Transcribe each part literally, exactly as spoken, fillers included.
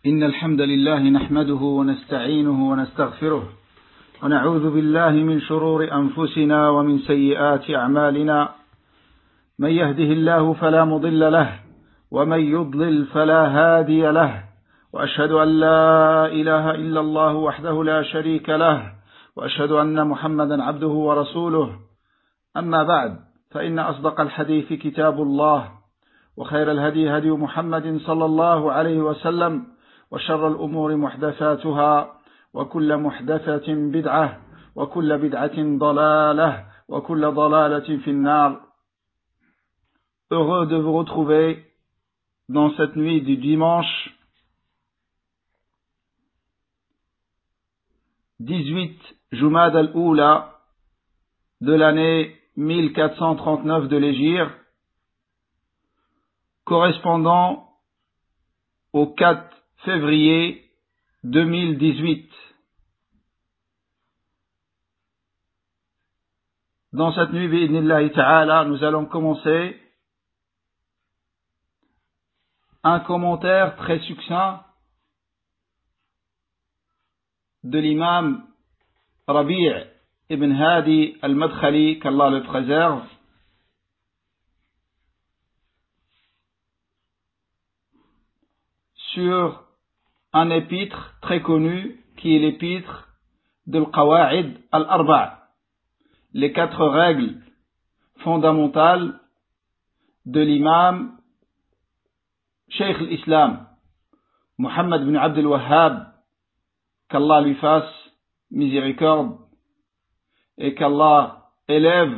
إن الحمد لله نحمده ونستعينه ونستغفره ونعوذ بالله من شرور أنفسنا ومن سيئات أعمالنا من يهده الله فلا مضل له ومن يضلل فلا هادي له وأشهد أن لا إله إلا الله وحده لا شريك له وأشهد أن محمدا عبده ورسوله أما بعد فإن أصدق الحديث كتاب الله وخير الهدي هدي محمد صلى الله عليه وسلم وشر الأمور محدثاتها وكل محدثة بدعة وكل بدعة ضلالة وكل ضلالة في النار. Heureux de vous retrouver dans cette nuit du dimanche dix-huit Jumad al-Oula de l'année mille quatre cent trente-neuf de l'Hégire, correspondant au quatre février deux mille dix-huit. Dans cette nuit, bi'idhnillahi ta'ala, nous allons commencer un commentaire très succinct de l'imam Rabi' ibn Hadi al-Madkhali, qu'Allah le préserve, sur un épître très connu qui est l'épître de l'Qawa'id al-Arba', les quatre règles fondamentales de l'imam Cheikh l'Islam Muhammad bin Abd al-Wahhab, qu'Allah lui fasse miséricorde et qu'Allah élève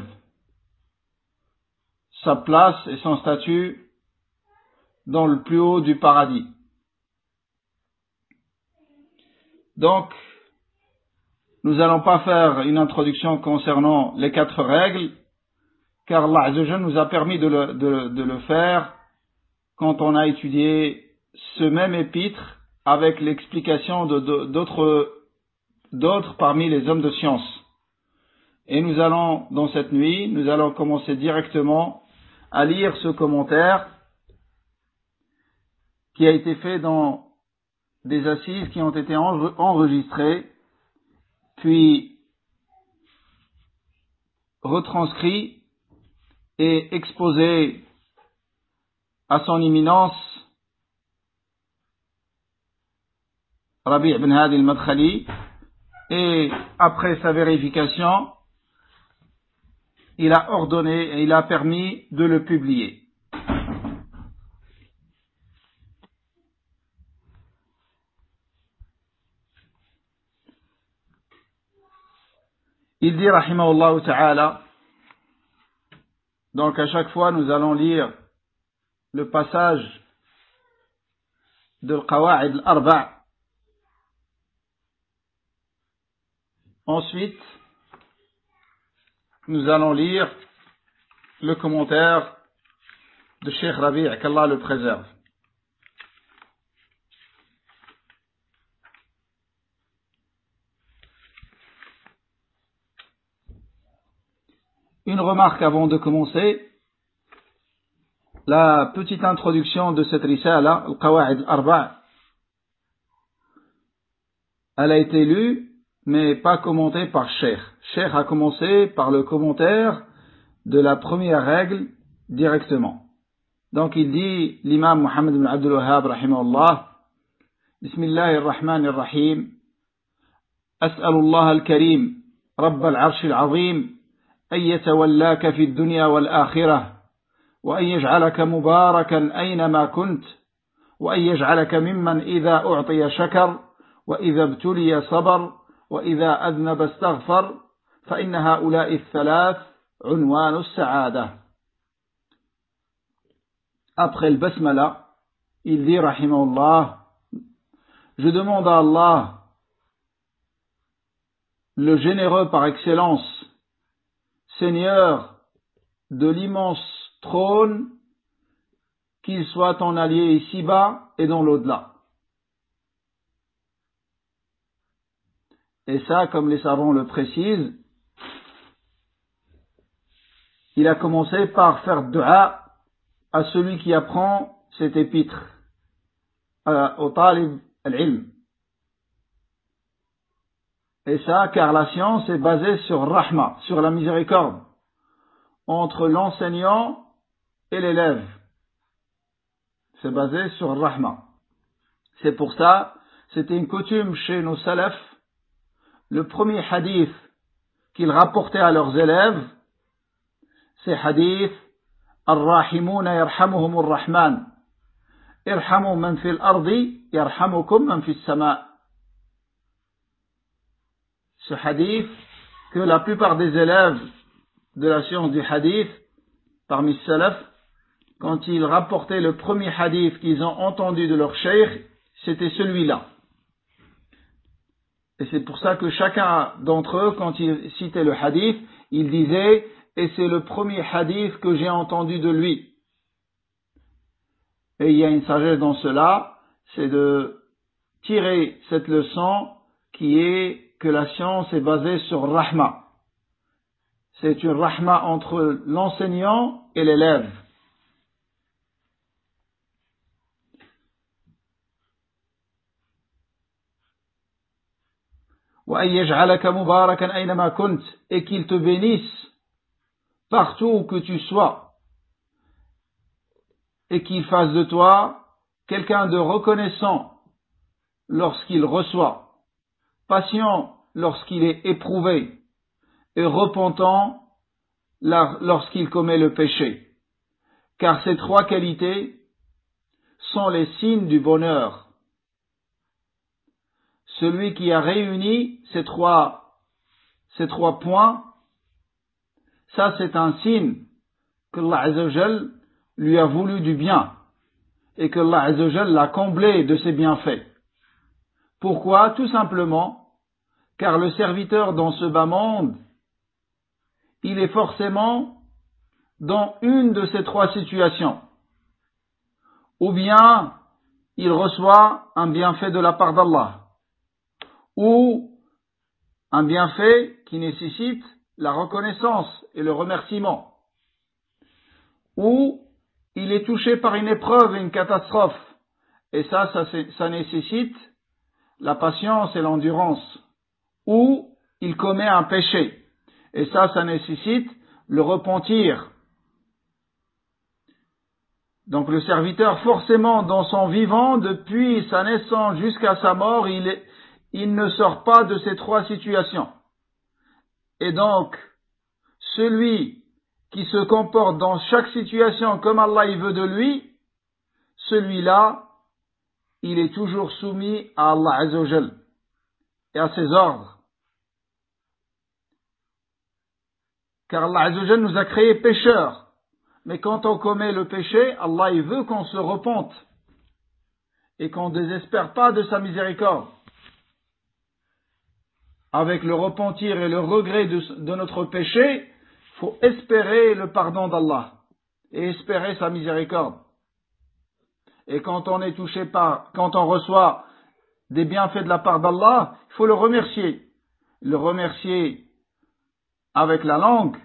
sa place et son statut dans le plus haut du paradis. Donc, nous n'allons pas faire une introduction concernant les quatre règles, car Allah Azza wa Jalla nous a permis de le, de, de le faire quand on a étudié ce même épître avec l'explication de, de, d'autres, d'autres parmi les hommes de science. Et nous allons, dans cette nuit, nous allons commencer directement à lire ce commentaire qui a été fait dans des assises qui ont été enregistrées, puis retranscrits et exposés à son éminence Rabi' ibn Hadi al-Madkhali, et après sa vérification, il a ordonné et il a permis de le publier. Il dit, rahimahullah ta'ala, donc à chaque fois nous allons lire le passage de l'Qawa'id al-Arba'. Ensuite, nous allons lire le commentaire de Cheikh Rabi', qu'Allah le préserve. Une remarque avant de commencer. La petite introduction de cette risala, Al-Qawa'id al-Arba', elle a été lue, mais pas commentée par Cheikh. Cheikh a commencé par le commentaire de la première règle directement. Donc il dit, l'imam Muhammad bin Abd al-Wahhab, rahimahullah, Bismillahir-Rahmanir-Rahim, As'alullah al-Karim, Rabb al-Arsh al-Azim, أن يتولاك في الدنيا والآخرة وأن يجعلك مباركا أينما كنت وأن يجعلك ممن إذا أعطي شكر وإذا ابتلي صبر وإذا أذنب استغفر فإن هؤلاء الثلاث عنوان السعادة. Après le basmala, il dit rahimahullah, je demande à Allah, le généreux par excellence, Seigneur de l'immense trône, qu'il soit ton allié ici-bas et dans l'au-delà. Et ça, comme les savants le précisent, il a commencé par faire dua à celui qui apprend cet épître, au talib al-ilm. Et ça, car la science est basée sur rahma, sur la miséricorde, entre l'enseignant et l'élève. C'est basé sur rahma. C'est pour ça, c'était une coutume chez nos salafs, le premier hadith qu'ils rapportaient à leurs élèves, c'est hadith Ar-Rahimuna yarhamuhum ar-Rahman. Irhamu man fil ardi yarhamukum man fis sama'. Ce hadith que la plupart des élèves de la science du hadith, parmi salaf, quand ils rapportaient le premier hadith qu'ils ont entendu de leur cheikh, c'était celui-là. Et c'est pour ça que chacun d'entre eux, quand il citait le hadith, il disait « Et c'est le premier hadith que j'ai entendu de lui ». Et il y a une sagesse dans cela, c'est de tirer cette leçon qui est que la science est basée sur rahma. C'est une rahma entre l'enseignant et l'élève. وَأَن يَجْعَلَكَ مُبَارَكًا أَيْنَمَا كُنْتَ, et qu'il te bénisse partout où que tu sois, et qu'il fasse de toi quelqu'un de reconnaissant lorsqu'il reçoit, patient lorsqu'il est éprouvé, et repentant lorsqu'il commet le péché. Car ces trois qualités sont les signes du bonheur. Celui qui a réuni ces trois, ces trois points, ça c'est un signe que Allah Azza wa Jal lui a voulu du bien et que Allah Azza wa Jal l'a comblé de ses bienfaits. Pourquoi? Tout simplement car le serviteur dans ce bas monde, il est forcément dans une de ces trois situations. Ou bien il reçoit un bienfait de la part d'Allah, ou un bienfait qui nécessite la reconnaissance et le remerciement, ou il est touché par une épreuve et une catastrophe, et ça, ça, ça nécessite la patience et l'endurance, ou il commet un péché, et ça, ça nécessite le repentir. Donc le serviteur, forcément, dans son vivant, depuis sa naissance jusqu'à sa mort, il est il ne sort pas de ces trois situations. Et donc, celui qui se comporte dans chaque situation comme Allah il veut de lui, celui-là, il est toujours soumis à Allah Azza wa Jal et à ses ordres. Car Allah Azza wa Jal nous a créés pécheurs. Mais quand on commet le péché, Allah il veut qu'on se repente et qu'on ne désespère pas de sa miséricorde. Avec le repentir et le regret de, de notre péché, il faut espérer le pardon d'Allah et espérer sa miséricorde. Et quand on est touché par, quand on reçoit des bienfaits de la part d'Allah, il faut le remercier. Le remercier avec la langue,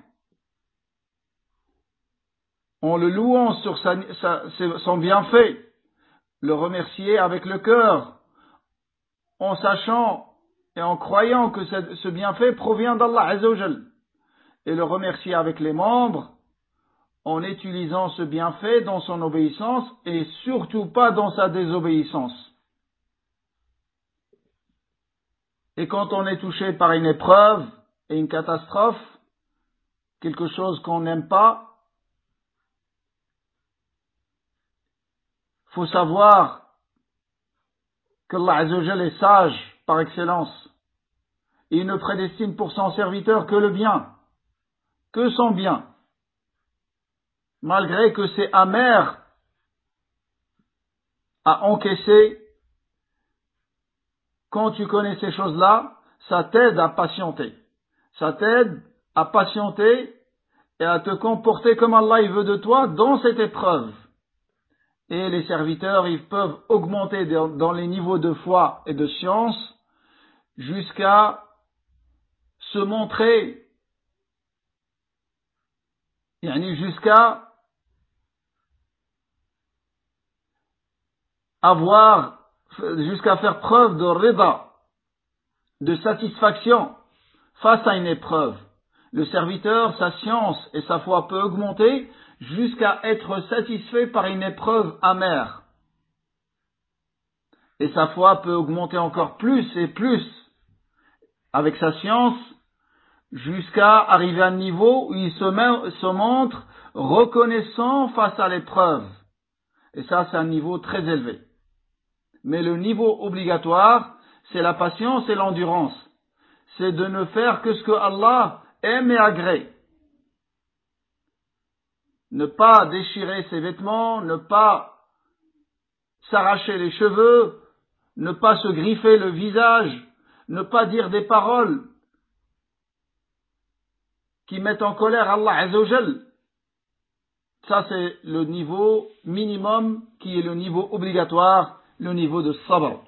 en le louant sur sa, sa, son bienfait. Le remercier avec le cœur, en sachant et en croyant que ce, ce bienfait provient d'Allah Azza wa Jal, et le remercier avec les membres en utilisant ce bienfait dans son obéissance et surtout pas dans sa désobéissance. Et quand on est touché par une épreuve et une catastrophe, quelque chose qu'on n'aime pas, il faut savoir que Allah Azza wa Jal est sage par excellence. Il ne prédestine pour son serviteur que le bien, que son bien. Malgré que c'est amer à encaisser, quand tu connais ces choses-là, ça t'aide à patienter. Ça t'aide à patienter et à te comporter comme Allah il veut de toi dans cette épreuve. Et les serviteurs, ils peuvent augmenter dans les niveaux de foi et de science jusqu'à se montrer, jusqu'à avoir jusqu'à faire preuve de rida, de satisfaction face à une épreuve. Le serviteur, sa science et sa foi peut augmenter jusqu'à être satisfait par une épreuve amère. Et sa foi peut augmenter encore plus et plus avec sa science jusqu'à arriver à un niveau où il se, met, se montre reconnaissant face à l'épreuve. Et ça, c'est un niveau très élevé. Mais le niveau obligatoire, c'est la patience et l'endurance. C'est de ne faire que ce que Allah aime et agrée. Ne pas déchirer ses vêtements, ne pas s'arracher les cheveux, ne pas se griffer le visage, ne pas dire des paroles qui mettent en colère Allah Azza wa Jal. Ça, c'est le niveau minimum qui est le niveau obligatoire, le niveau de sabr.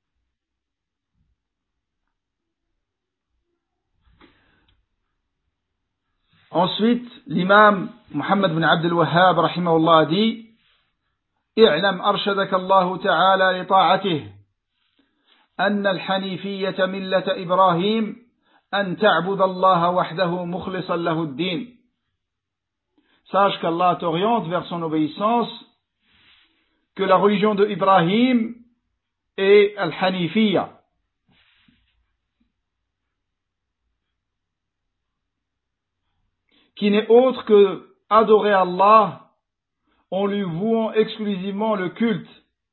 Ensuite, l'imam Muhammad bin Abd al-Wahhab rahimahullah dit: اعلم أرشدك الله تعالى لطاعته أن الحنيفية ملة إبراهيم أن تعبد الله وحده مخلصا له الدين. Sache qu'Allah t'oriente vers son obéissance, que la religion de Ibrahim est al-Hanifiyya, qui n'est autre que adorer Allah en lui vouant exclusivement le culte,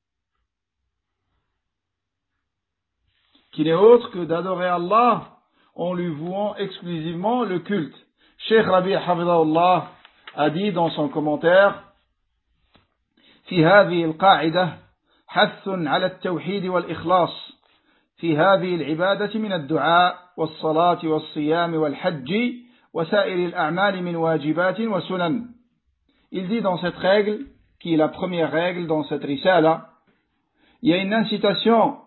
qui n'est autre que d'adorer Allah en lui vouant exclusivement le culte. Cheikh Rabi' Hafidahullah a dit dans son commentaire: في هذه القاعدة حث على التوحيد والإخلاص في هذه العبادة من الدعاء والصلاة والصيام والحج وسائر الأعمال من واجبات وسنن. Il dit dans cette règle, qui est la première règle dans cette risala, il y a une incitation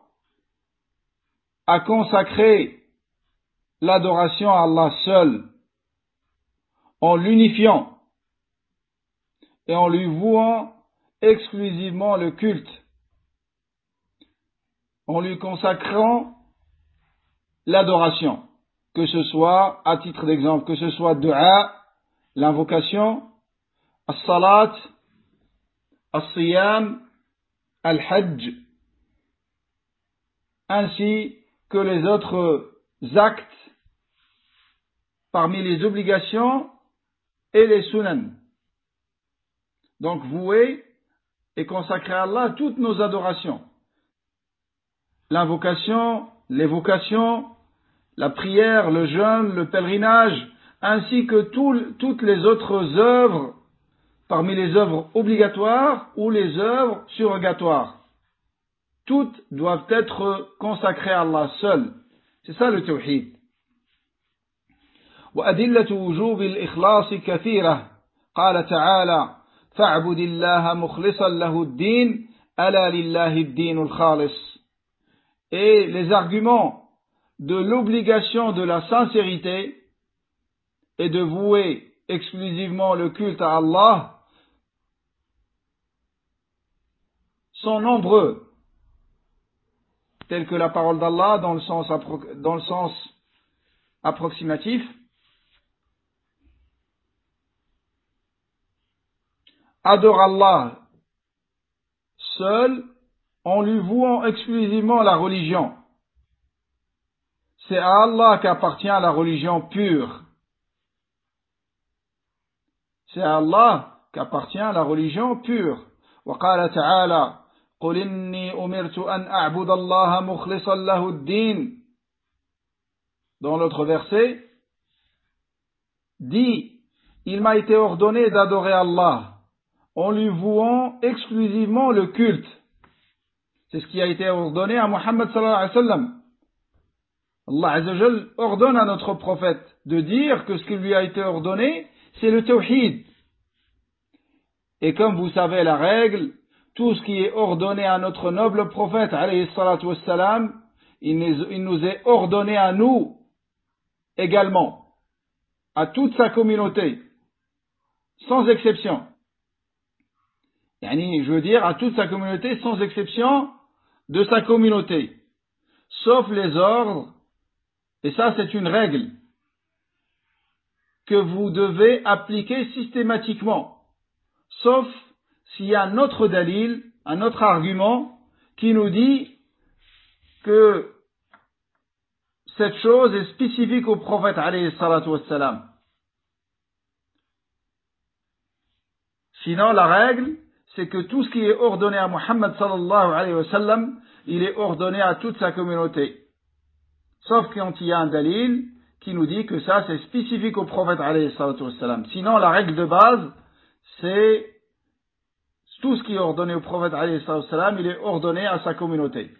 à consacrer l'adoration à Allah seul, en l'unifiant et en lui vouant exclusivement le culte, en lui consacrant l'adoration, que ce soit, à titre d'exemple, que ce soit dua, l'invocation, as-salat, as-siyam, al-hajj, ainsi que les autres actes parmi les obligations et les sunan. Donc vouer et consacrer à Allah toutes nos adorations. L'invocation, l'évocation, la prière, le jeûne, le pèlerinage, ainsi que tout, toutes les autres œuvres parmi les œuvres obligatoires ou les œuvres surrogatoires. Toutes doivent être consacrées à Allah seul. C'est ça le tawhid. وأدلة وجوب الإخلاص كثيرة. قال تعالى: فاعبد الله مخلصا له الدين ألا لله الدين الخالص. Et les arguments de l'obligation de la sincérité et de vouer exclusivement le culte à Allah sont nombreux, tels que la parole d'Allah dans le sens, appro- dans le sens approximatif: adore Allah seul en lui vouant exclusivement la religion. C'est à Allah qu'appartient la religion pure. C'est à Allah qu'appartient la religion pure. وقال تعالى: قل إني أمرت أن أعبد الله مخلصا له الدين. Dans l'autre verset, dit: il m'a été ordonné d'adorer Allah en lui vouant exclusivement le culte. C'est ce qui a été ordonné à Muhammad sallallahu alayhi wa sallam. Allah Azza wa Jal ordonne à notre prophète de dire que ce qui lui a été ordonné, c'est le tawhid. Et comme vous savez la règle, tout ce qui est ordonné à notre noble prophète alayhi salatu wassalam, il nous est ordonné à nous également, à toute sa communauté, sans exception. Yani, je veux dire, à toute sa communauté, sans exception, de sa communauté, sauf les ordres, et ça c'est une règle que vous devez appliquer systématiquement, sauf s'il y a un autre dalil, un autre argument qui nous dit que cette chose est spécifique au prophète alayhi salatu wassalam. Sinon, la règle, c'est que tout ce qui est ordonné à Muhammad sallallahu alayhi wa sallam, il est ordonné à toute sa communauté. Sauf quand il y a un dalil qui nous dit que ça, c'est spécifique au prophète alayhi salatu wassalam. Sinon, la règle de base, c'est tout ce qui est ordonné au prophète alayhi salatu wassalam, il est ordonné à sa communauté.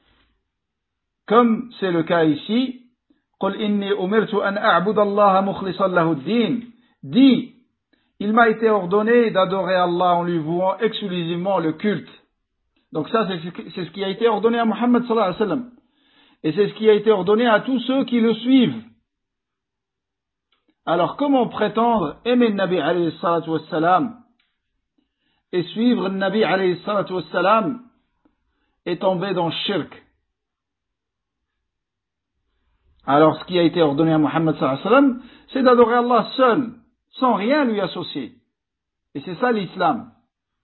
Comme c'est le cas ici, قُلْ إِنِّي أُمِرْتُ أَنْ أَعْبُدَ اللَّهَ مُخْلِصًا لَهُ الدِّينَ. Dis, il m'a été ordonné d'adorer Allah en lui vouant exclusivement le culte. Donc ça, c'est ce qui a été ordonné à Muhammad sallallahu alayhi wa sallam. Et c'est ce qui a été ordonné à tous ceux qui le suivent. Alors comment prétendre aimer le Nabi alayhi salatu wassalam et suivre le Nabi alayhi salatu wassalam et tomber dans le shirk? Alors ce qui a été ordonné à Muhammad sallallahu alayhi wa sallam, c'est d'adorer Allah seul, sans rien lui associer. Et c'est ça l'islam.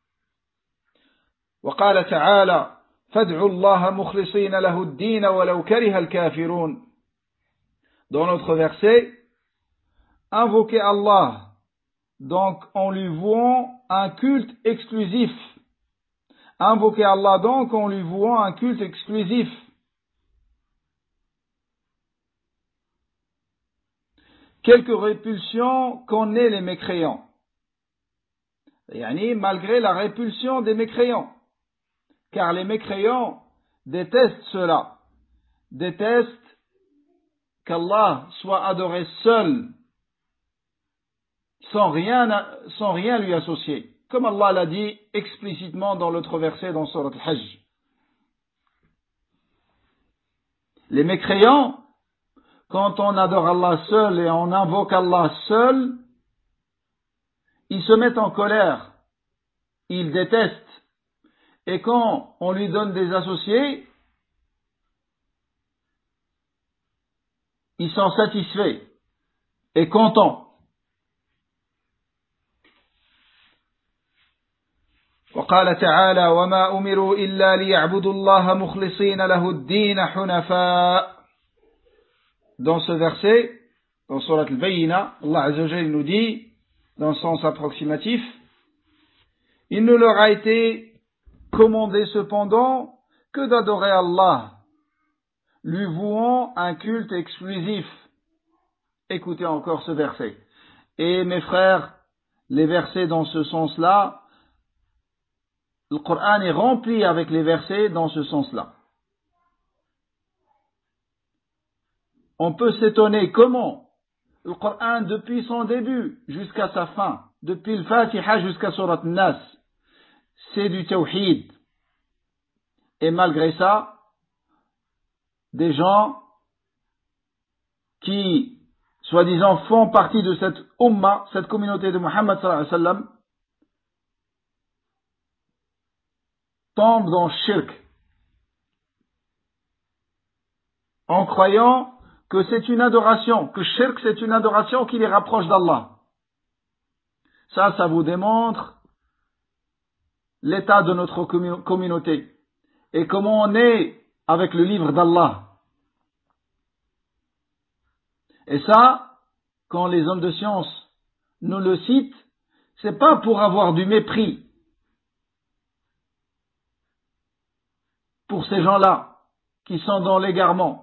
وقال تعالى فادعوا الله مخلصين له الدين ولو كره الكافرون. Dans notre verset, invoquez Allah, donc en lui vouant un culte exclusif. Invoquez Allah donc en lui vouant un culte exclusif. Quelques répulsions qu'en aient les mécréants. Yani, malgré la répulsion des mécréants. Car les mécréants détestent cela. Détestent qu'Allah soit adoré seul, sans rien, sans rien lui associer. Comme Allah l'a dit explicitement dans l'autre verset dans Surat Al-Hajj. Les mécréants, quand on adore Allah seul et on invoque Allah seul, ils se mettent en colère, ils détestent. Et quand on lui donne des associés, ils sont satisfaits et contents. وقال تعالى وما أمروا إلا ليعبدوا الله مخلصين له الدين حنفاء. Dans ce verset, dans Surat Al-Bayyina, Allah Azza wa Jalla nous dit, dans le sens approximatif, il ne leur a été commandé cependant que d'adorer Allah, lui vouant un culte exclusif. Écoutez encore ce verset. Et mes frères, les versets dans ce sens-là, le Coran est rempli avec les versets dans ce sens-là. On peut s'étonner comment le Coran, depuis son début jusqu'à sa fin, depuis le Fatiha jusqu'à Surat Nas, c'est du tawhid. Et malgré ça, des gens qui, soi-disant, font partie de cette umma, cette communauté de Muhammad sallallahu alayhi wa sallam, tombent dans le shirk, en croyant que c'est une adoration, que shirk c'est une adoration qui les rapproche d'Allah. Ça, ça vous démontre l'état de notre communauté et comment on est avec le livre d'Allah. Et ça, quand les hommes de science nous le citent, c'est pas pour avoir du mépris pour ces gens-là qui sont dans l'égarement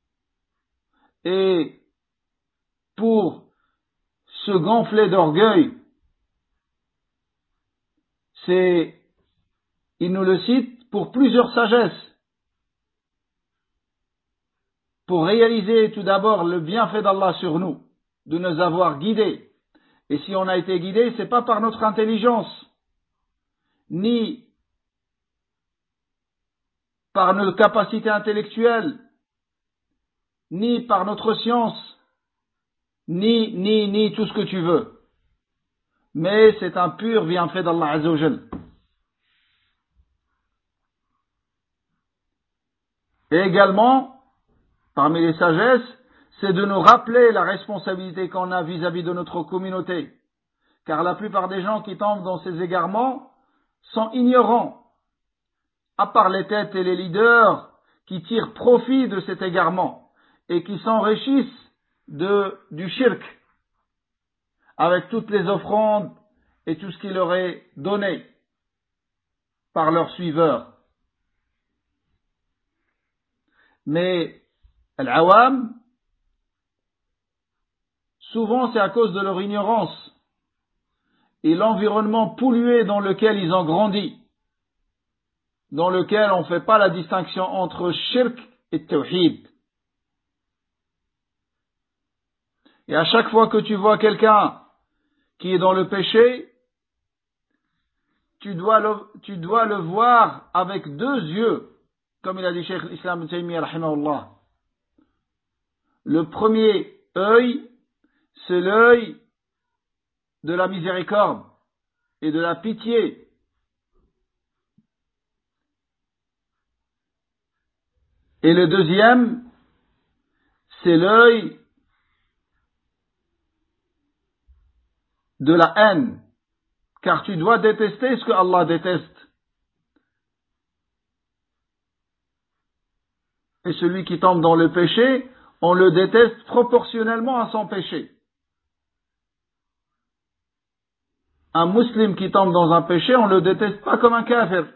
et pour se gonfler d'orgueil. C'est, ils nous le citent pour plusieurs sagesses. Pour réaliser tout d'abord le bienfait d'Allah sur nous, de nous avoir guidés. Et si on a été guidé, c'est pas par notre intelligence, ni par nos capacités intellectuelles, ni par notre science, ni, ni, ni tout ce que tu veux. Mais c'est un pur bienfait d'Allah Azza wa Jal. Et également, parmi les sagesses, c'est de nous rappeler la responsabilité qu'on a vis-à-vis de notre communauté. Car la plupart des gens qui tombent dans ces égarements sont ignorants, à part les têtes et les leaders qui tirent profit de cet égarement et qui s'enrichissent de, du shirk avec toutes les offrandes et tout ce qui leur est donné par leurs suiveurs. Mais al-awam, souvent c'est à cause de leur ignorance et l'environnement pollué dans lequel ils ont grandi, dans lequel on ne fait pas la distinction entre shirk et tawhid. Et à chaque fois que tu vois quelqu'un qui est dans le péché, tu dois le, tu dois le voir avec deux yeux, comme il a dit Cheikh l'Islam ibn Taymiyyah rahimahullah. Le premier œil, c'est l'œil de la miséricorde et de la pitié. Et le deuxième, c'est l'œil de la haine, car tu dois détester ce que Allah déteste. Et celui qui tombe dans le péché, on le déteste proportionnellement à son péché. Un musulman qui tombe dans un péché, on ne le déteste pas comme un kafir.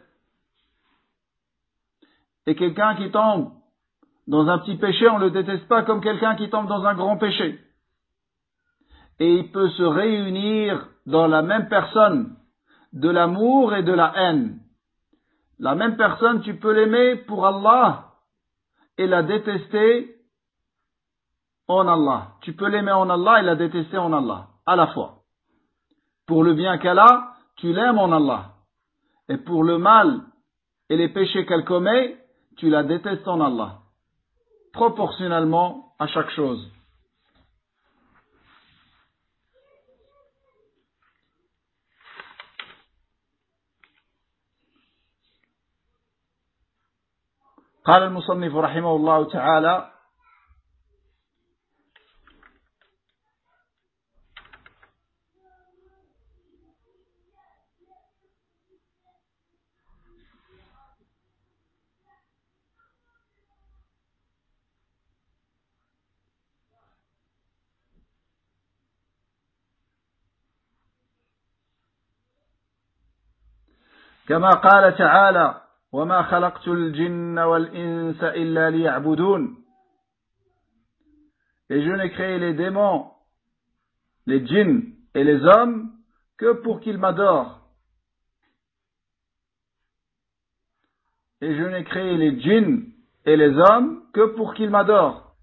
Et quelqu'un qui tombe dans un petit péché, on ne le déteste pas comme quelqu'un qui tombe dans un grand péché. Et il peut se réunir dans la même personne de l'amour et de la haine. La même personne, tu peux l'aimer pour Allah et la détester en Allah. Tu peux l'aimer en Allah et la détester en Allah, à la fois. Pour le bien qu'elle a, tu l'aimes en Allah. Et pour le mal et les péchés qu'elle commet, tu la détestes en Allah. Proportionnellement à chaque chose. قال المصنف رحمه الله تعالى: كما قال تعالى: وما خلقت الجن والإنس إلا ليعبدون. Et je n'ai créé les démons, les djinns et les hommes que pour qu'ils m'adorent. Et je n'ai créé les djinns et les hommes que pour qu'ils m'adorent.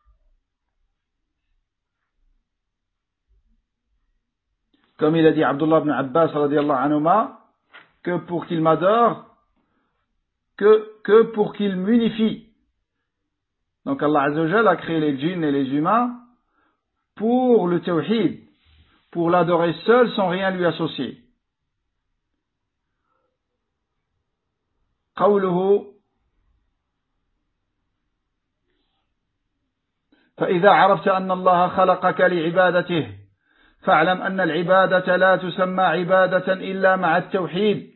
Comme il a dit Abdullah ibn Abbas radiyallahu anhuma, que pour qu'ils m'adorent, que, que pour qu'ils m'unifient. Donc Allah Azza wa Jalla a créé les djinns et les humains pour le tawhid, pour l'adorer seul sans rien lui associer. قوله: فإذا عرفت أن الله خلقك لعبادته فاعلم أن العبادة لا تسمى عبادة إلا مع التوحيد.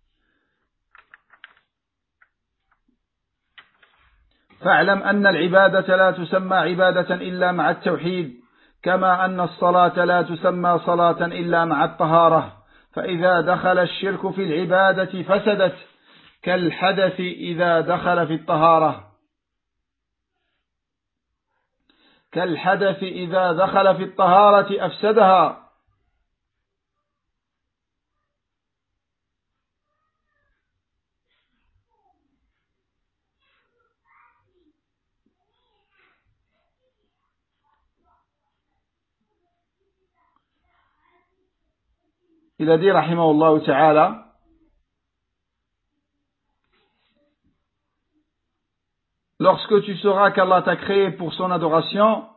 فاعلم أن العبادة لا تسمى عبادة إلا مع التوحيد، كما أن الصلاة لا تسمى صلاة إلا مع الطهارة، فإذا دخل الشرك في العبادة فسدت، كالحدث إذا دخل في الطهارة كالحدث إذا دخل في الطهارة أفسدها. Il a dit rahimahullah ta'ala: lorsque tu sauras qu'Allah t'a créé pour son adoration,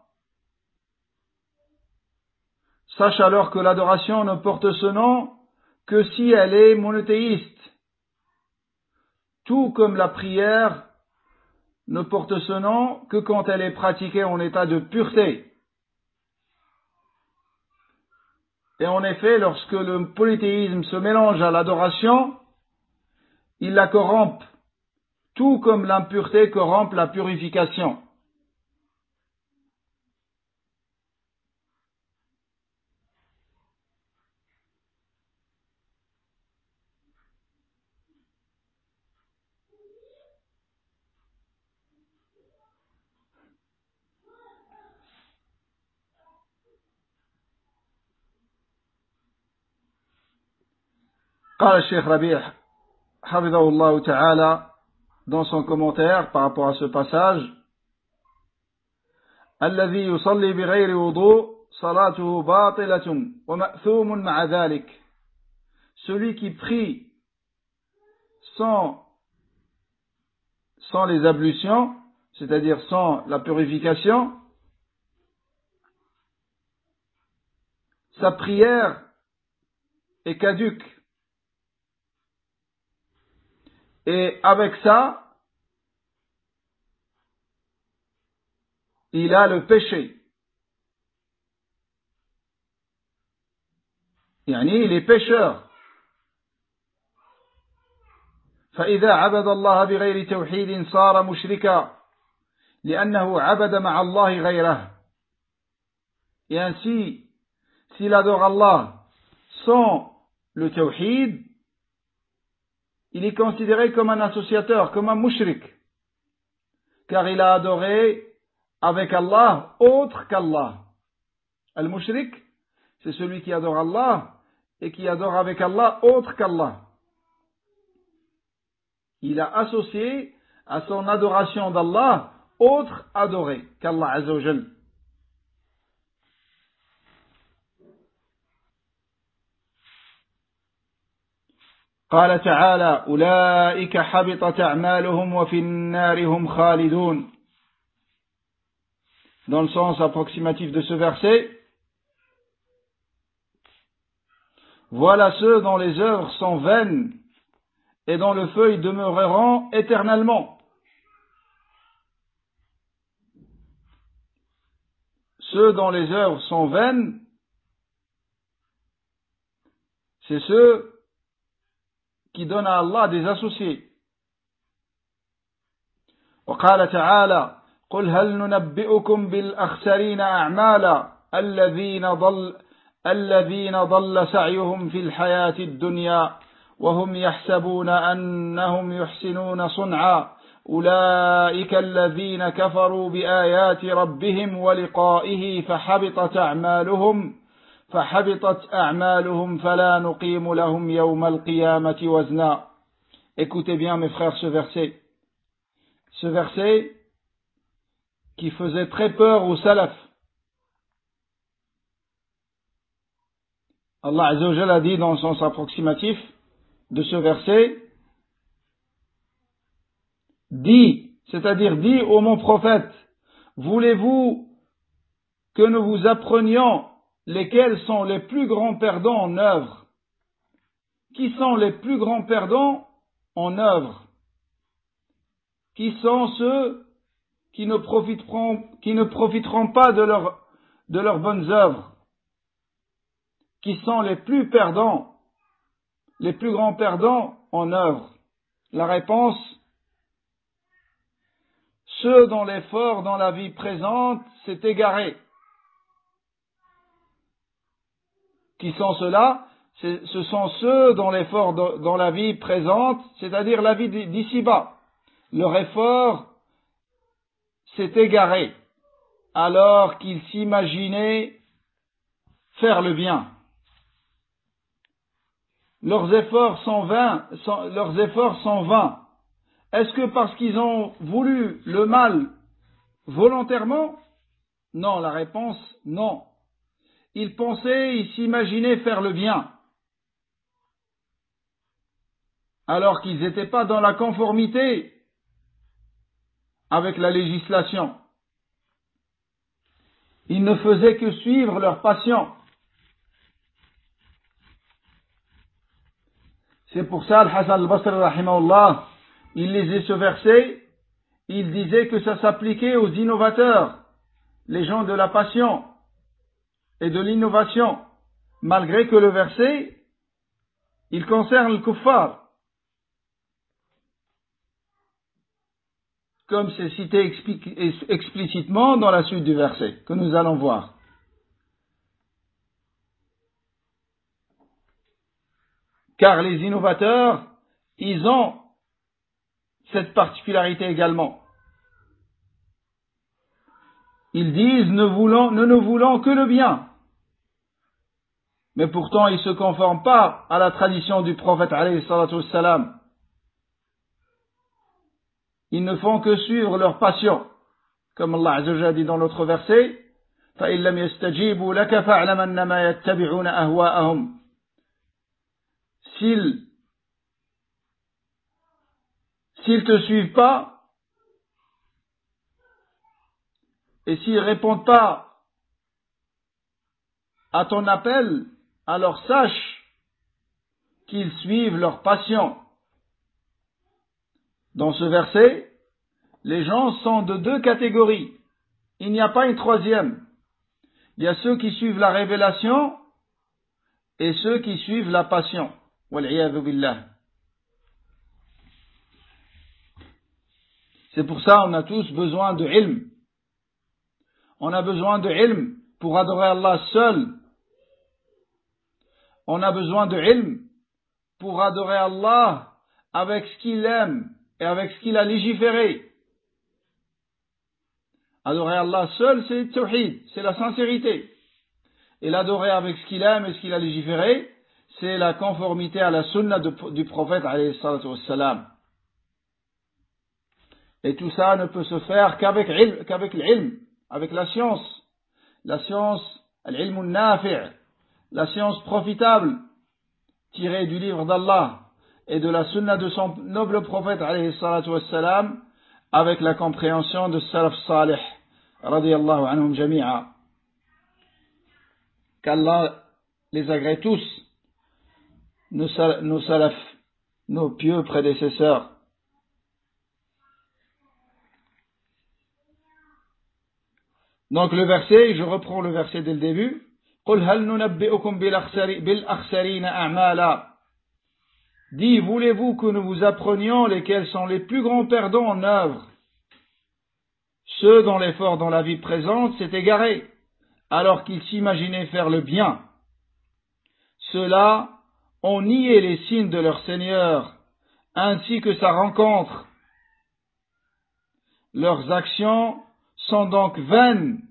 sache alors que l'adoration ne porte ce nom que si elle est monothéiste, tout comme la prière ne porte ce nom que quand elle est pratiquée en état de pureté. Et en effet, lorsque le polythéisme se mélange à l'adoration, il la corrompt, tout comme l'impureté corrompt la purification. قال الشيخ ربيع حفظه الله تعالى dans son commentaire par rapport à ce passage: الذي يصلي بغير وضوء صلاته باطلة ومأثوم مع ذلك. Celui qui prie sans sans les ablutions, c'est-à-dire sans la purification, sa prière est caduque. Et avec ça, il a le péché. يعني il est pécheur. فإذا عبد الله بغير توحيد صار مشركا لأنه عبد مع الله غيره. Et ainsi, s'il adore Allah sans le tawhid, il est considéré comme un associateur, comme un mushrik, car il a adoré avec Allah autre qu'Allah. Al-mushrik, c'est celui qui adore Allah et qui adore avec Allah autre qu'Allah. Il a associé à son adoration d'Allah autre adoré qu'Allah Azza wa Jal. قال تعالى: أولئك حبطت أعمالهم وفي النار هم خالدون. Dans le sens approximatif de ce verset, voilà ceux dont les œuvres sont vaines et dont le feu y demeureront éternellement. Ceux dont les œuvres sont vaines, c'est ceux qui donnent à Allah des associés. وقال تعالى: قل هل ننبئكم بالأخسرين أعمالا الذين ضل الذين ضل سعيهم في الحياة الدنيا وهم يحسبون أنهم يحسنون صنعا أولئك الذين كفروا بآيات ربهم ولقائه فحبطت أعمالهم فحبطت أعمالهم فلا نقيم لهم يوم القيامة وزنا. Écoutez bien mes frères ce verset. Ce verset qui faisait très peur aux salaf. Allah Azza wa Jalla a dit dans le sens approximatif de ce verset: dis, c'est-à-dire dis ô mon prophète, voulez-vous que nous vous apprenions lesquels sont les plus grands perdants en œuvre? Qui sont les plus grands perdants en œuvre? Qui sont ceux qui ne profiteront, qui ne profiteront pas de, leur, de leurs bonnes œuvres? Qui sont les plus perdants, les plus grands perdants en œuvre? La réponse: ceux dont l'effort dans la vie présente s'est égaré. Qui sont ceux-là? Ce sont ceux dont l'effort dans la vie présente, c'est-à-dire la vie d'ici-bas, leur effort s'est égaré alors qu'ils s'imaginaient faire le bien. Leurs efforts sont vains, sont, leurs efforts sont vains. Est-ce que parce qu'ils ont voulu le mal volontairement? Non, la réponse, non. Ils pensaient, ils s'imaginaient faire le bien, alors qu'ils n'étaient pas dans la conformité avec la législation. Ils ne faisaient que suivre leur passion. C'est pour ça, Al-Hasan al-Basri, rahimahullah, il lisait ce verset, il disait que ça s'appliquait aux innovateurs, les gens de la passion et de l'innovation, malgré que le verset, il concerne le kuffar, comme c'est cité explicitement dans la suite du verset, que nous allons voir. Car les innovateurs, ils ont cette particularité également. Ils disent, ne voulons, nous ne voulons que le bien. Mais pourtant, ils ne se conforment pas à la tradition du prophète alayhi salatu wassalam. Ils ne font que suivre leur passion. Comme Allah Azza wa Jalla dit dans l'autre verset, فَإِن لَمْ يَسْتَجِيبُوا لَكَ فَاعْلَمْ أَنَّمَا يَتَّبِعُونَ أَهْوَاءَهُمْ. S'ils s'ils te suivent pas, et s'ils répondent pas à ton appel, alors sache qu'ils suivent leur passion. Dans ce verset, les gens sont de deux catégories. Il n'y a pas une troisième. Il y a ceux qui suivent la révélation et ceux qui suivent la passion. Wal'iyadhu billah. C'est pour ça qu'on a tous besoin de ilm. On a besoin de ilm pour adorer Allah seul. On a besoin de ilm pour adorer Allah avec ce qu'il aime et avec ce qu'il a légiféré. Adorer Allah seul, c'est le tawhid, c'est la sincérité. Et l'adorer avec ce qu'il aime et ce qu'il a légiféré, c'est la conformité à la sunna de, du prophète alayhi salatu wassalam. Et tout ça ne peut se faire qu'avec ilm, qu'avec l'ilm, avec la science. La science, l'ilm al-nafi', la science profitable, tirée du livre d'Allah et de la sunna de son noble prophète alayhi salatu wassalam, avec la compréhension de salaf salih, radiyallahu anhum jami'a. Qu'Allah les agrée tous, nos, sal- nos salaf, nos pieux prédécesseurs. Donc le verset, je reprends le verset dès le début. قُلْ هَلْ نُنَبِّئُكُمْ بِالْأَخْسَرِينَ أَعْمَالًا. Dis, voulez-vous que nous vous apprenions lesquels sont les plus grands perdants en œuvre? Ceux dont l'effort dans la vie présente s'est égaré, alors qu'ils s'imaginaient faire le bien. Ceux-là ont nié les signes de leur Seigneur, ainsi que sa rencontre. Leurs actions sont donc vaines.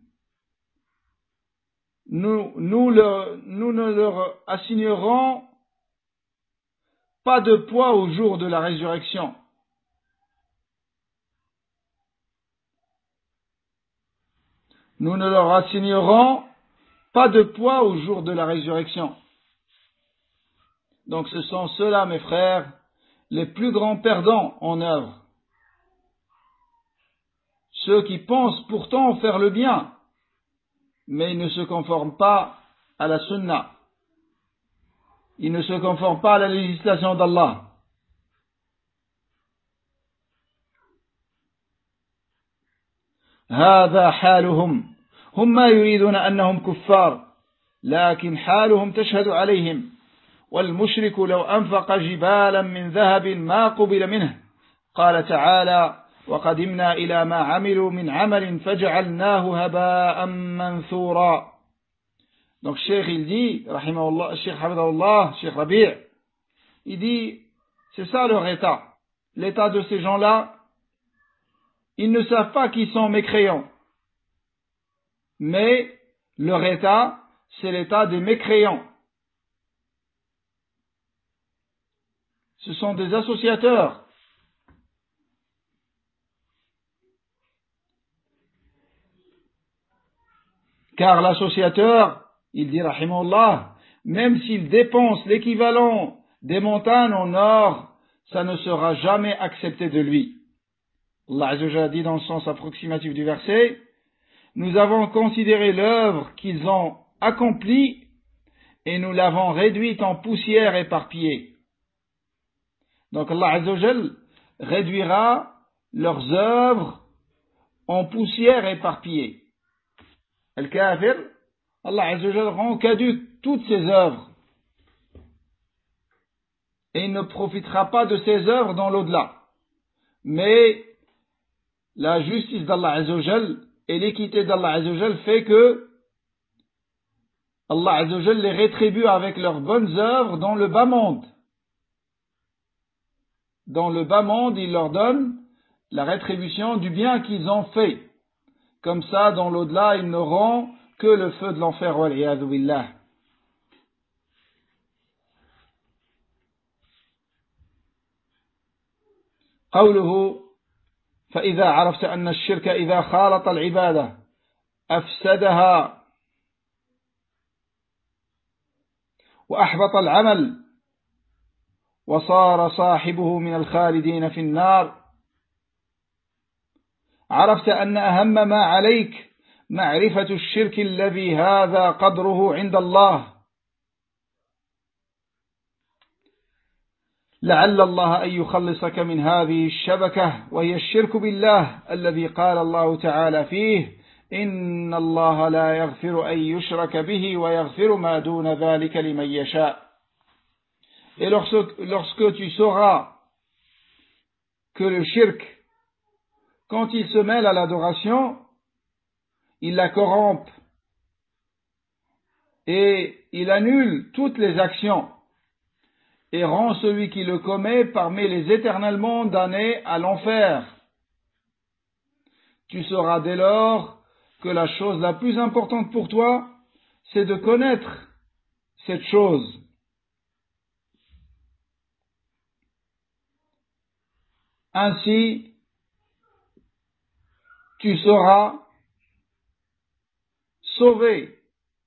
Nous, nous, le, nous ne leur assignerons pas de poids au jour de la résurrection. Nous ne leur assignerons pas de poids au jour de la résurrection. Donc ce sont ceux-là, mes frères, les plus grands perdants en œuvre. Ceux qui pensent pourtant faire le bien, mais ils ne se conforment pas à la sunna. Ils ne se conforment pas à la législation d'Allah. هذا حالهم هم ما يريدون أنهم كفار لكن حالهم تشهد عليهم والمشرك لو أنفق جبالا من ذهب ما قبل منه قال تعالى وقدمنا إلى ما عملوا من عمل فجعلناه هباء منثورا. Donc Cheikh il dit, rahimahullah, Cheikh Hafidahullah, Cheikh Rabi', il dit, c'est ça leur état. L'état de ces gens-là, ils ne savent pas qu'ils sont mécréants. Mais leur état, c'est l'état des mécréants. Ce sont des associateurs. Car l'associateur, il dit rahimahullah, même s'il dépense l'équivalent des montagnes en or, ça ne sera jamais accepté de lui. Allah Azza wa Jalla dit dans le sens approximatif du verset, nous avons considéré l'œuvre qu'ils ont accomplie et nous l'avons réduite en poussière éparpillée. Donc Allah Azza wa Jalla réduira leurs œuvres en poussière éparpillée. Al-Kafir, Allah Azza wa Jalla rend caduques toutes ses œuvres. Et il ne profitera pas de ses œuvres dans l'au-delà. Mais la justice d'Allah Azza wa Jalla et l'équité d'Allah Azza wa Jalla fait que Allah Azza wa Jalla les rétribue avec leurs bonnes œuvres dans le bas monde. Dans le bas monde, il leur donne la rétribution du bien qu'ils ont fait. Comme ça, dans l'au-delà, ils n'auront que le feu de l'enfer. Wal-iyadhu billah. قوله فإذا عرفت أن الشرك إذا خالط العبادة أفسدها وأحبط العمل وصار صاحبه من الخالدين في النار عرفت أن أهم ما عليك معرفة الشرك الذي هذا قدره عند الله لعل الله أن يخلصك من هذه الشبكة وهي الشرك بالله الذي قال الله تعالى فيه إن الله لا يغفر أن يشرك به ويغفر ما دون ذلك لمن يشاء. Et lorsque, lorsque tu sauras que le shirk, quand il se mêle à l'adoration, il la corrompt et il annule toutes les actions et rend celui qui le commet parmi les éternellement damnés à l'enfer. Tu sauras dès lors que la chose la plus importante pour toi, c'est de connaître cette chose. Ainsi, tu seras sauvé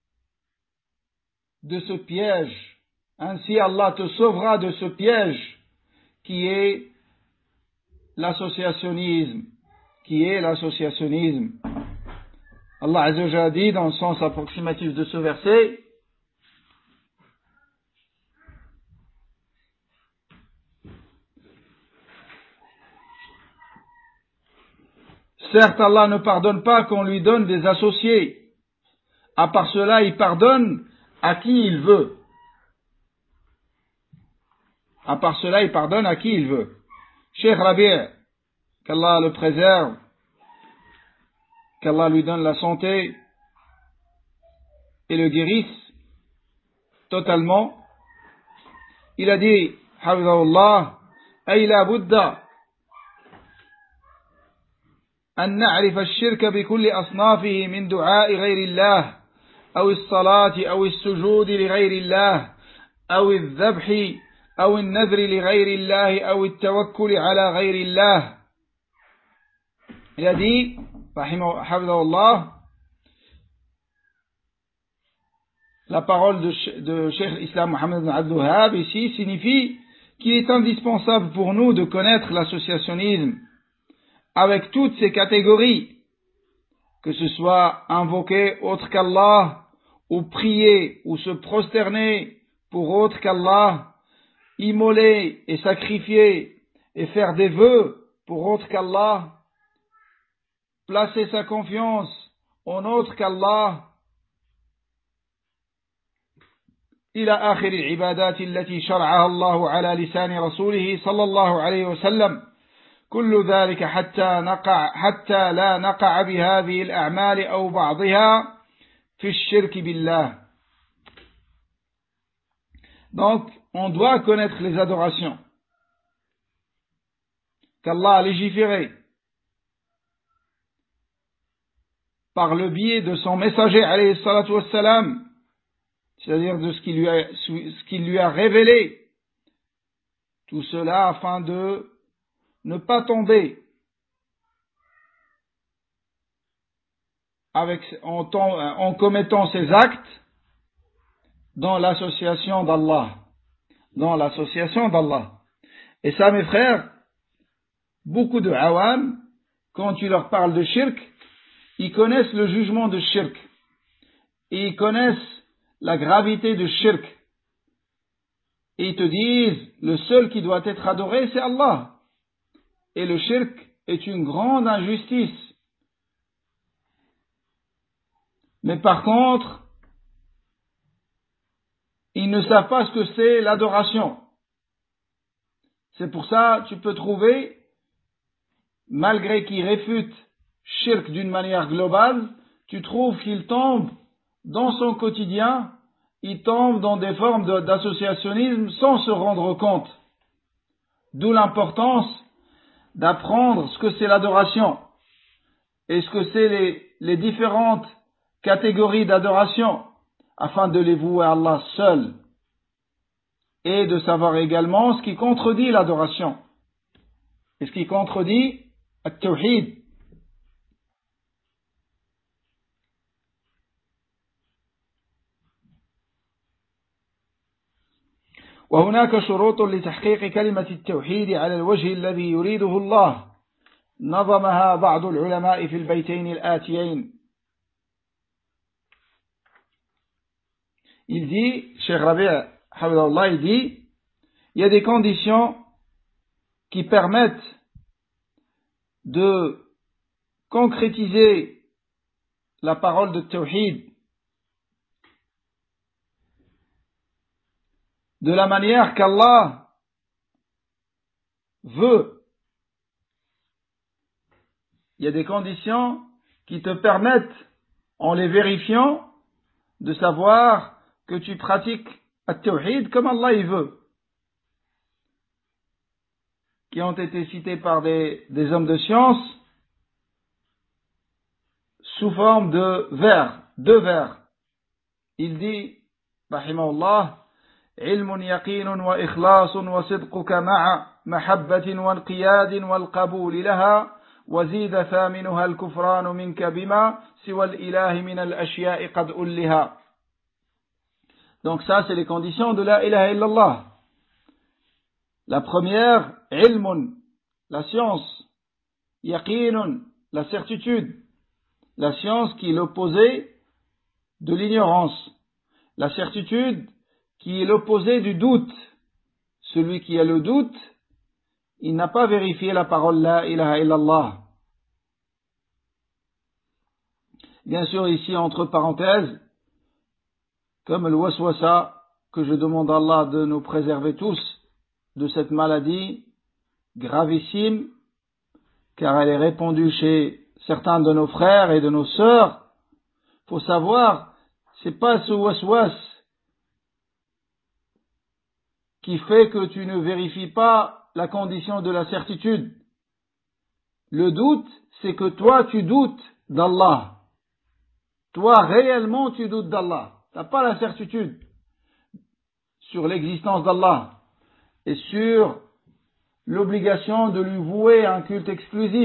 de ce piège. Ainsi, Allah te sauvera de ce piège qui est l'associationnisme, qui est l'associationnisme. Allah Azza wa Jalla dit dans le sens approximatif de ce verset, certes, Allah ne pardonne pas qu'on lui donne des associés. À part cela, il pardonne à qui il veut. À part cela, il pardonne à qui il veut. Cheikh Rabi', qu'Allah le préserve, qu'Allah lui donne la santé et le guérisse totalement. Il a dit, Hafidahullah, ay la budda أن نعرف الشرك بكل أصنافه من دعاء غير الله أو الصلاة أو السجود لغير الله أو الذبح أو النذر لغير الله أو التوكل على غير الله. Il a dit, Hafidahullah, la parole de, de Cheikh Islam Mohammed ibn Abdul Wahhab ici signifie qu'il est indispensable pour nous de connaître l'associationnisme avec toutes ses catégories, que ce soit invoquer autre qu'Allah, ou prier, ou se prosterner pour autre qu'Allah, immoler et sacrifier et faire des vœux pour autre qu'Allah, placer sa confiance en autre qu'Allah, إلى آخر العبادات التي شرعها الله على لسان رسوله صلى الله عليه وسلم كل ذلك حتى نقع حتى لا نقع بهذه الأعمال أو بعضها في الشرك بالله. Donc, on doit connaître les adorations qu'Allah a légiférées par le biais de son messager alayhi salatu wassalam, c'est-à-dire de ce qu'il lui a, ce qu'il lui a révélé. Tout cela afin de ne pas tomber avec, en, en commettant ces actes dans l'association d'Allah. Dans l'association d'Allah. Et ça, mes frères, beaucoup de awam, quand tu leur parles de shirk, ils connaissent le jugement de shirk. Et ils connaissent la gravité de shirk. Et ils te disent, le seul qui doit être adoré, c'est Allah. Et le shirk est une grande injustice. Mais par contre, ils ne savent pas ce que c'est l'adoration. C'est pour ça, tu peux trouver, malgré qu'ils réfutent shirk d'une manière globale, tu trouves qu'ils tombent dans son quotidien, ils tombent dans des formes de, d'associationnisme sans se rendre compte. D'où l'importance d'apprendre ce que c'est l'adoration et ce que c'est les, les différentes catégories d'adoration afin de les vouer à Allah seul et de savoir également ce qui contredit l'adoration et ce qui contredit at-tawhid. وهناك شروط لتحقيق كلمة التوحيد على الوجه الذي يريده الله نظمها بعض العلماء في البيتين الآتيين. Il dit, Cheikh Rabi' Hafidahullah, il dit, il y a des conditions qui permettent de concrétiser la parole de Tawhid de la manière qu'Allah veut. Il y a des conditions qui te permettent, en les vérifiant, de savoir que tu pratiques at-tawhid comme Allah y veut, qui ont été cités par des, des hommes de science sous forme de vers, deux vers. Il dit, rahimahullah, علم يقين وإخلاص وصدقك مع محبة وانقياد والقبول لها وزيد ثامنها الكفران منك بما سوى الإله من الأشياء قد ألها. Donc ça c'est les conditions de la ilaha illallah. La première, ilmun, la science, yaqinun, la certitude, la science qui est l'opposé de l'ignorance, la certitude qui est l'opposé du doute. Celui qui a le doute, il n'a pas vérifié la parole la ilaha illallah. Bien sûr, ici, entre parenthèses, comme le waswasa, que je demande à Allah de nous préserver tous de cette maladie gravissime, car elle est répandue chez certains de nos frères et de nos sœurs. Faut savoir, c'est pas ce waswas qui fait que tu ne vérifies pas la condition de la certitude. Le doute, c'est que toi tu doutes d'Allah. Toi réellement tu doutes d'Allah. Tu n'as pas la certitude sur l'existence d'Allah et sur l'obligation de lui vouer un culte exclusif.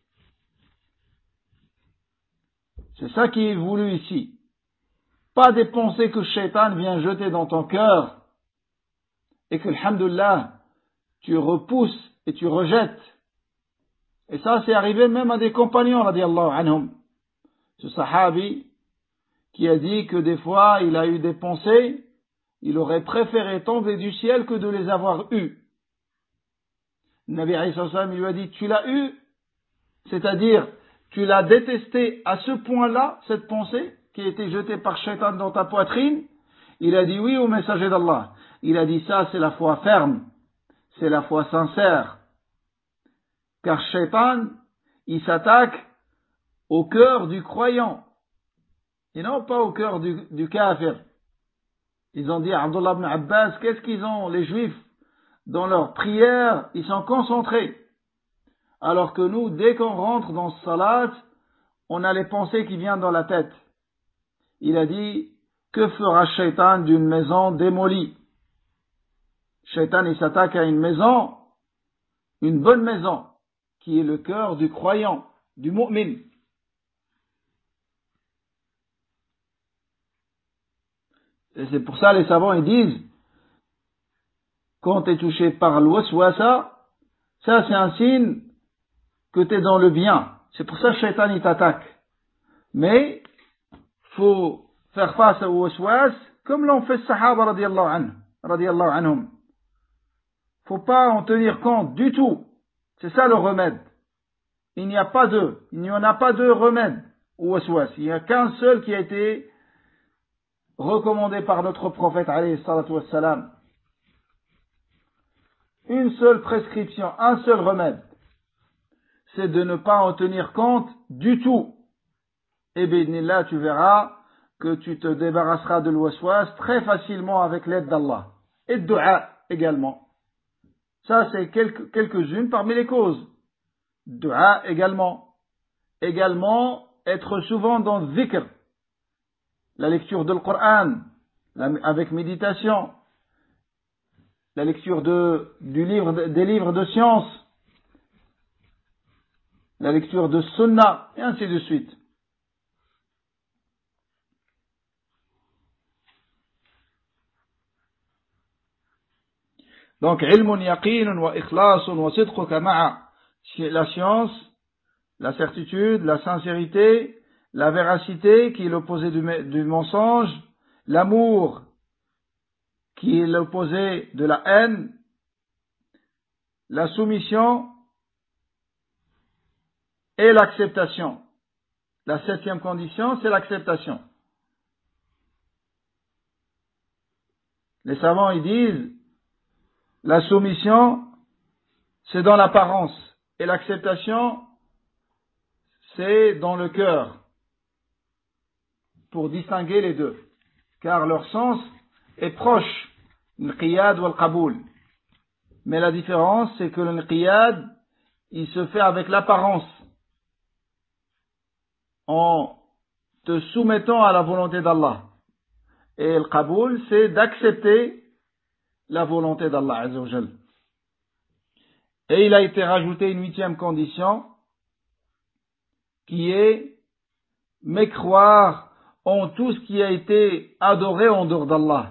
C'est ça qui est voulu ici. Pas des pensées que Shaitan vient jeter dans ton cœur et que, alhamdulillah, tu repousses et tu rejettes. Et ça, c'est arrivé même à des compagnons, radiyallahu anhum. Ce sahabi qui a dit que des fois, il a eu des pensées, il aurait préféré tomber du ciel que de les avoir eues. Le Nabi alayhi sallam, il lui a dit, tu l'as eu, c'est-à-dire, tu l'as détesté à ce point-là, cette pensée, qui a été jetée par Shaitan dans ta poitrine. Il a dit oui au messager d'Allah. Il a dit ça, c'est la foi ferme, c'est la foi sincère. Car Shaitan, il s'attaque au cœur du croyant, et non pas au cœur du, du kafir. Ils ont dit à Abdullah ibn Abbas, qu'est-ce qu'ils ont, les juifs, dans leur prière, ils sont concentrés. Alors que nous, dès qu'on rentre dans ce salat, on a les pensées qui viennent dans la tête. Il a dit, que fera Shaitan d'une maison démolie? Shaitan, il s'attaque à une maison, une bonne maison, qui est le cœur du croyant, du mu'min. Et c'est pour ça les savants ils disent, quand tu es touché par l'waswasa, ça c'est un signe que tu es dans le bien. C'est pour ça que Shaitan il t'attaque. Mais, faut faire face au waswas, comme l'ont fait les sahaba radiyallahu anhu, radiyallahu anhum. Faut pas en tenir compte du tout. C'est ça le remède. il n'y a pas deux, il n'y en a pas deux remèdes au waswas. Il n'y a qu'un seul qui a été recommandé par notre prophète alayhi salatu wassalam. Une seule prescription, un seul remède, c'est de ne pas en tenir compte du tout. Et bi'idhnillah, tu verras que tu te débarrasseras de l'waswas très facilement avec l'aide d'Allah. Et de dua également. Ça, c'est quelques, quelques-unes parmi les causes. Dua également. Également, être souvent dans le zikr, la lecture de Coran, avec méditation, la lecture de, du livre, des livres de science, la lecture de sunnah, et ainsi de suite. Donc, ilmun yaqinun wa ikhlasun wa sidquka ma'a, la science, la certitude, la sincérité, la véracité qui est l'opposé du, du mensonge, l'amour qui est l'opposé de la haine, la soumission et l'acceptation. La septième condition, c'est l'acceptation. Les savants, ils disent, la soumission, c'est dans l'apparence, et l'acceptation, c'est dans le cœur, pour distinguer les deux, car leur sens est proche, l'qiyad ou al-qaboul. Mais la différence, c'est que le qiyad, il se fait avec l'apparence, en te soumettant à la volonté d'Allah. Et le qaboul, c'est d'accepter la volonté d'Allah Azza wa Jal. Et il a été rajouté une huitième condition, qui est mécroire en tout ce qui a été adoré en dehors d'Allah.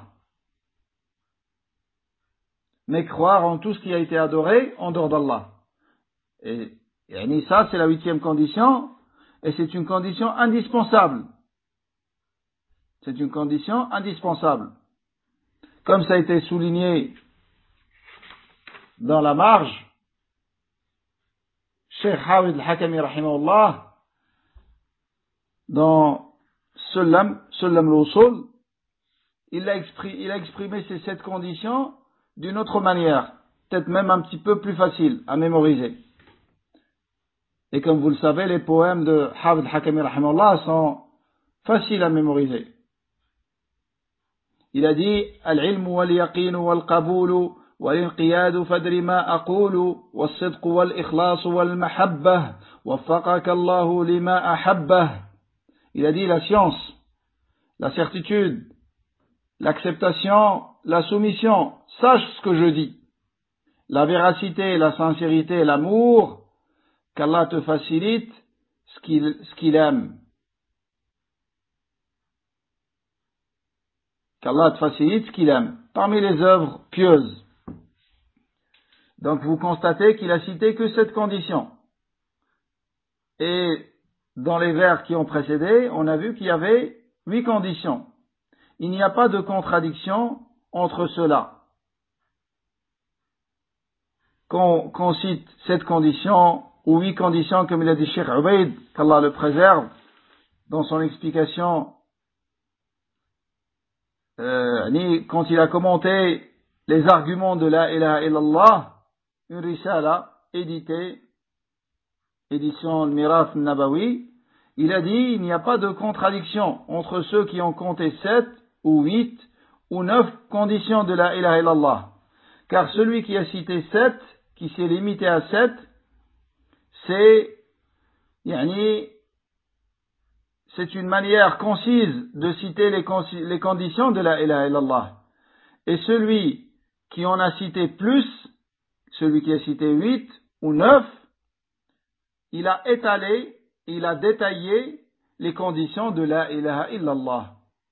Mécroire en tout ce qui a été adoré en dehors d'Allah. Et, et ça, c'est la huitième condition, et c'est une condition indispensable. C'est une condition indispensable. Comme ça a été souligné dans la marge, Cheikh Hawid al-Hakami rahimahullah, dans Sulam, Sulam al-Usul, il a exprimé, il a exprimé ces sept conditions d'une autre manière, peut-être même un petit peu plus facile à mémoriser. Et comme vous le savez, les poèmes de Hawid al-Hakami rahimahullah sont faciles à mémoriser. Il a dit al-ilmu wal-yaqinu wal-qabulu wal-inqiyadu fadri ma aqulu wal-sidqu wal-ikhlasu wal-mahabbah waffaqaka Allahu lima ahabbah. Il a dit la science, la certitude, l'acceptation, la soumission, sache ce que je dis. La véracité, la sincérité, l'amour, qu'Allah te facilite ce qu'il, ce qu'il aime. Qu'Allah te facilite ce qu'il aime, parmi les œuvres pieuses. Donc vous constatez qu'il a cité que cette condition. Et dans les vers qui ont précédé, on a vu qu'il y avait huit conditions. Il n'y a pas de contradiction entre ceux-là. Qu'on, qu'on cite cette condition, ou huit conditions, comme il a dit Cheikh Ubaid, qu'Allah le préserve, dans son explication, euh, quand il a commenté les arguments de la ilaha illallah, une risala éditée, édition Al-Mirath Nabawi, il a dit, il n'y a pas de contradiction entre ceux qui ont compté sept ou huit ou neuf conditions de la ilaha illallah. Car celui qui a cité sept, qui s'est limité à sept, c'est, yani, c'est une manière concise de citer les, les conditions de la ilaha illallah. Et celui qui en a cité plus, celui qui a cité huit ou neuf, il a étalé, il a détaillé les conditions de la ilaha illallah.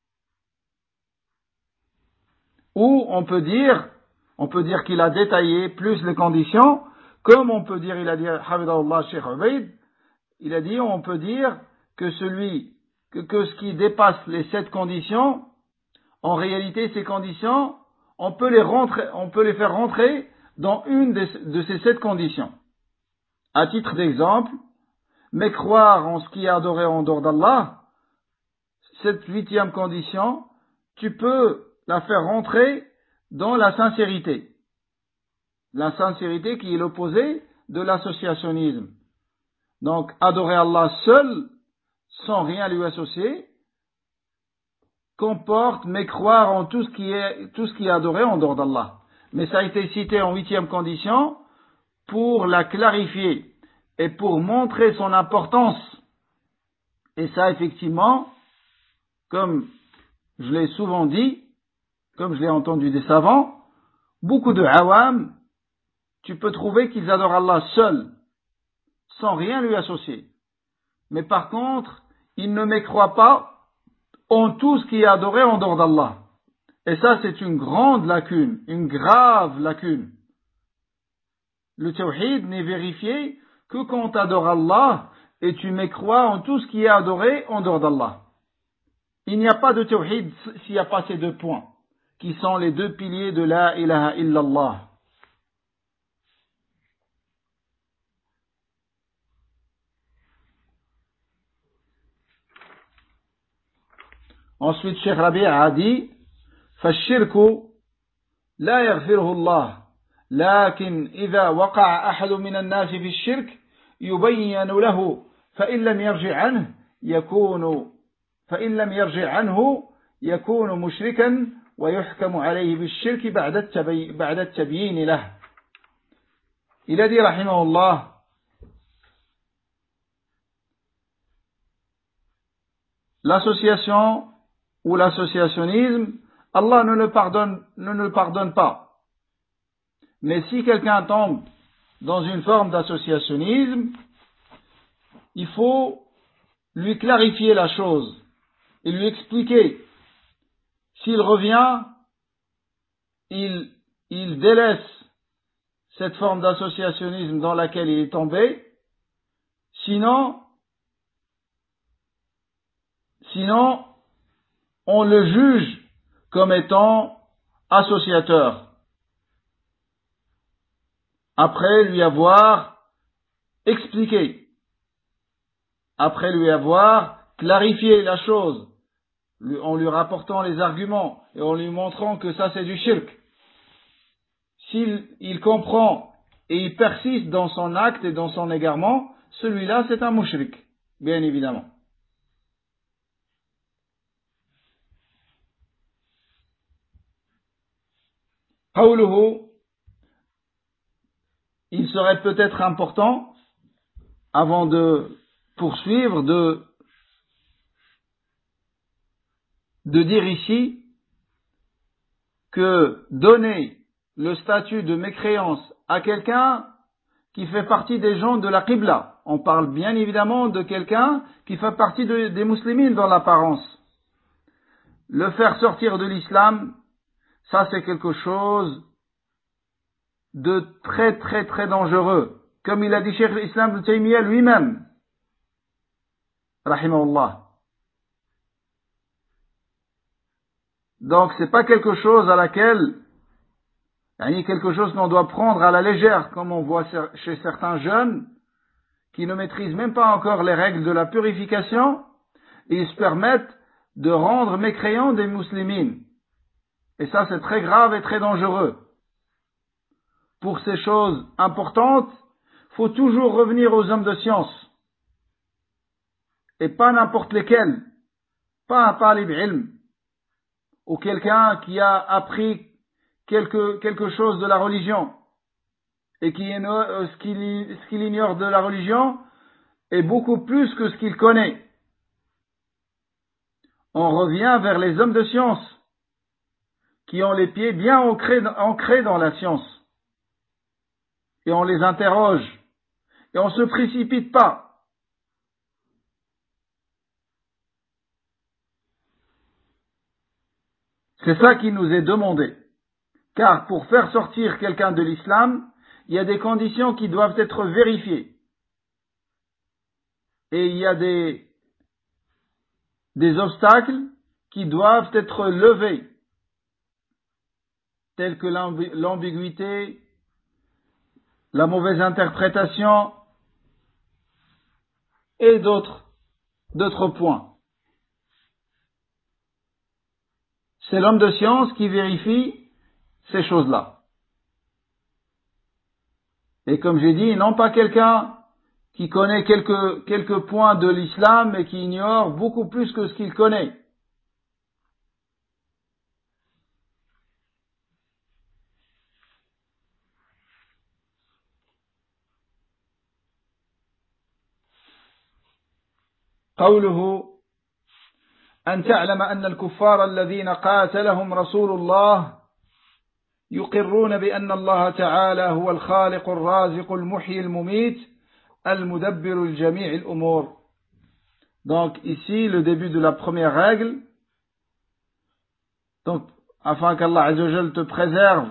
Ou on peut dire, on peut dire qu'il a détaillé plus les conditions, comme on peut dire, il a dit, Hafidahullah Cheikh Ubaid, il a dit, on peut dire que celui, que, que ce qui dépasse les sept conditions, en réalité, ces conditions, on peut les rentrer, on peut les faire rentrer dans une de, de ces sept conditions. À titre d'exemple, mais croire en ce qui est adoré en dehors d'Allah, cette huitième condition, tu peux la faire rentrer dans la sincérité. La sincérité qui est l'opposé de l'associationnisme. Donc, adorer Allah seul, sans rien lui associer, comporte, mais croire en tout ce qui est, tout ce qui est adoré en dehors d'Allah. Mais ça a été cité en huitième condition pour la clarifier et pour montrer son importance. Et ça, effectivement, comme je l'ai souvent dit, comme je l'ai entendu des savants, beaucoup de awam, tu peux trouver qu'ils adorent Allah seul, sans rien lui associer. Mais par contre, ils ne mécroient pas en tout ce qui est adoré en dehors d'Allah. Et ça, c'est une grande lacune, une grave lacune. Le tawhid n'est vérifié que quand tu adores Allah et tu mécrois en tout ce qui est adoré en dehors d'Allah. Il n'y a pas de tawhid s'il n'y a pas ces deux points, qui sont les deux piliers de la ilaha illallah. Ensuite, Cheikh Rabi' a dit, فالشرك لا يغفره الله لكن إذا وقع أحد من الناس في الشرك يبين له فإن لم يرجع عنه يكون فإن لم يرجع عنه يكون مشركا ويحكم عليه بالشرك بعد التبي بعد التبيين له. Il a dit rahimahullah, l'association ou l'associationnisme, Allah ne le pardonne, ne le pardonne pas. Mais si quelqu'un tombe dans une forme d'associationnisme, il faut lui clarifier la chose et lui expliquer. S'il revient, il, il délaisse cette forme d'associationnisme dans laquelle il est tombé. Sinon, sinon, on le juge comme étant associateur. Après lui avoir expliqué, après lui avoir clarifié la chose, en lui rapportant les arguments et en lui montrant que ça c'est du shirk. S'il il comprend et il persiste dans son acte et dans son égarement, celui-là c'est un mushrik, bien évidemment. قوله, il serait peut-être important, avant de poursuivre, de, de dire ici que donner le statut de mécréance à quelqu'un qui fait partie des gens de la Qibla, on parle bien évidemment de quelqu'un qui fait partie de, des musulmans dans l'apparence. Le faire sortir de l'islam, ça c'est quelque chose de très très très dangereux. Comme il a dit Cheikh l'Islam Ibn Taymiyyah lui-même, rahimahullah. Donc c'est pas quelque chose à laquelle, quelque chose qu'on doit prendre à la légère, comme on voit chez certains jeunes qui ne maîtrisent même pas encore les règles de la purification, et ils se permettent de rendre mécréants des musulmans. Et ça c'est très grave et très dangereux. Pour ces choses importantes, faut toujours revenir aux hommes de science. Et pas n'importe lesquels. Pas un talib ilm. Ou quelqu'un qui a appris quelque, quelque chose de la religion. Et qui est, ce qu'il, ce qu'il ignore de la religion est beaucoup plus que ce qu'il connaît. On revient vers les hommes de science. Qui ont les pieds bien ancrés, ancrés dans la science. Et on les interroge. Et on ne se précipite pas. C'est ça qui nous est demandé. Car pour faire sortir quelqu'un de l'islam, il y a des conditions qui doivent être vérifiées. Et il y a des, des obstacles qui doivent être levés. Tels que l'ambiguïté, la mauvaise interprétation, et d'autres, d'autres points. C'est l'homme de science qui vérifie ces choses-là. Et comme j'ai dit, non pas quelqu'un qui connaît quelques, quelques points de l'islam et qui ignore beaucoup plus que ce qu'il connaît. قوله أن تعلم أن الكفار الذين قاتلهم رسول الله يقرون بأن الله تعالى هو الخالق الرازق المحيي المميت المدبر الجميع الأمور. Donc ici le début de la première règle, donc afin qu'Allah Azza wa Jal te préserve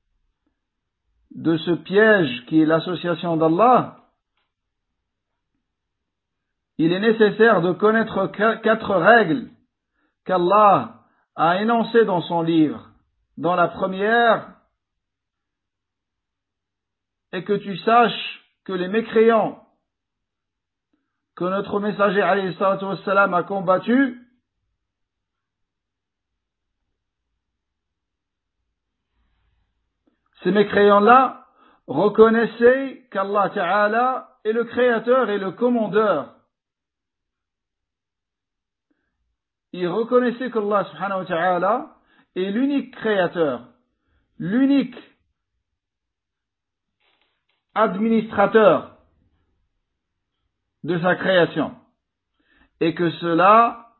de ce piège qui est l'association d'Allah, il est nécessaire de connaître quatre règles qu'Allah a énoncées dans son livre. Dans la première, est que tu saches que les mécréants que notre messager alayhi salatu wassalam a combattus, ces mécréants-là reconnaissaient qu'Allah Ta'ala est le créateur et le commandeur. Ils reconnaissaient qu'Allah subhanahu wa ta'ala est l'unique créateur, l'unique administrateur de sa création, et que cela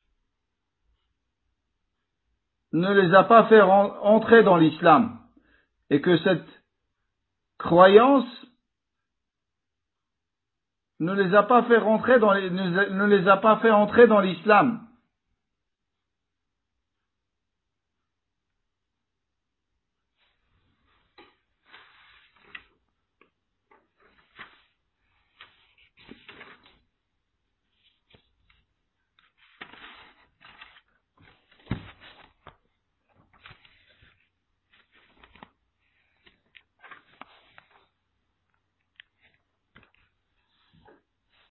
ne les a pas fait entrer dans l'islam, et que cette croyance ne les a pas fait rentrer dans les, ne les a pas fait entrer dans l'islam.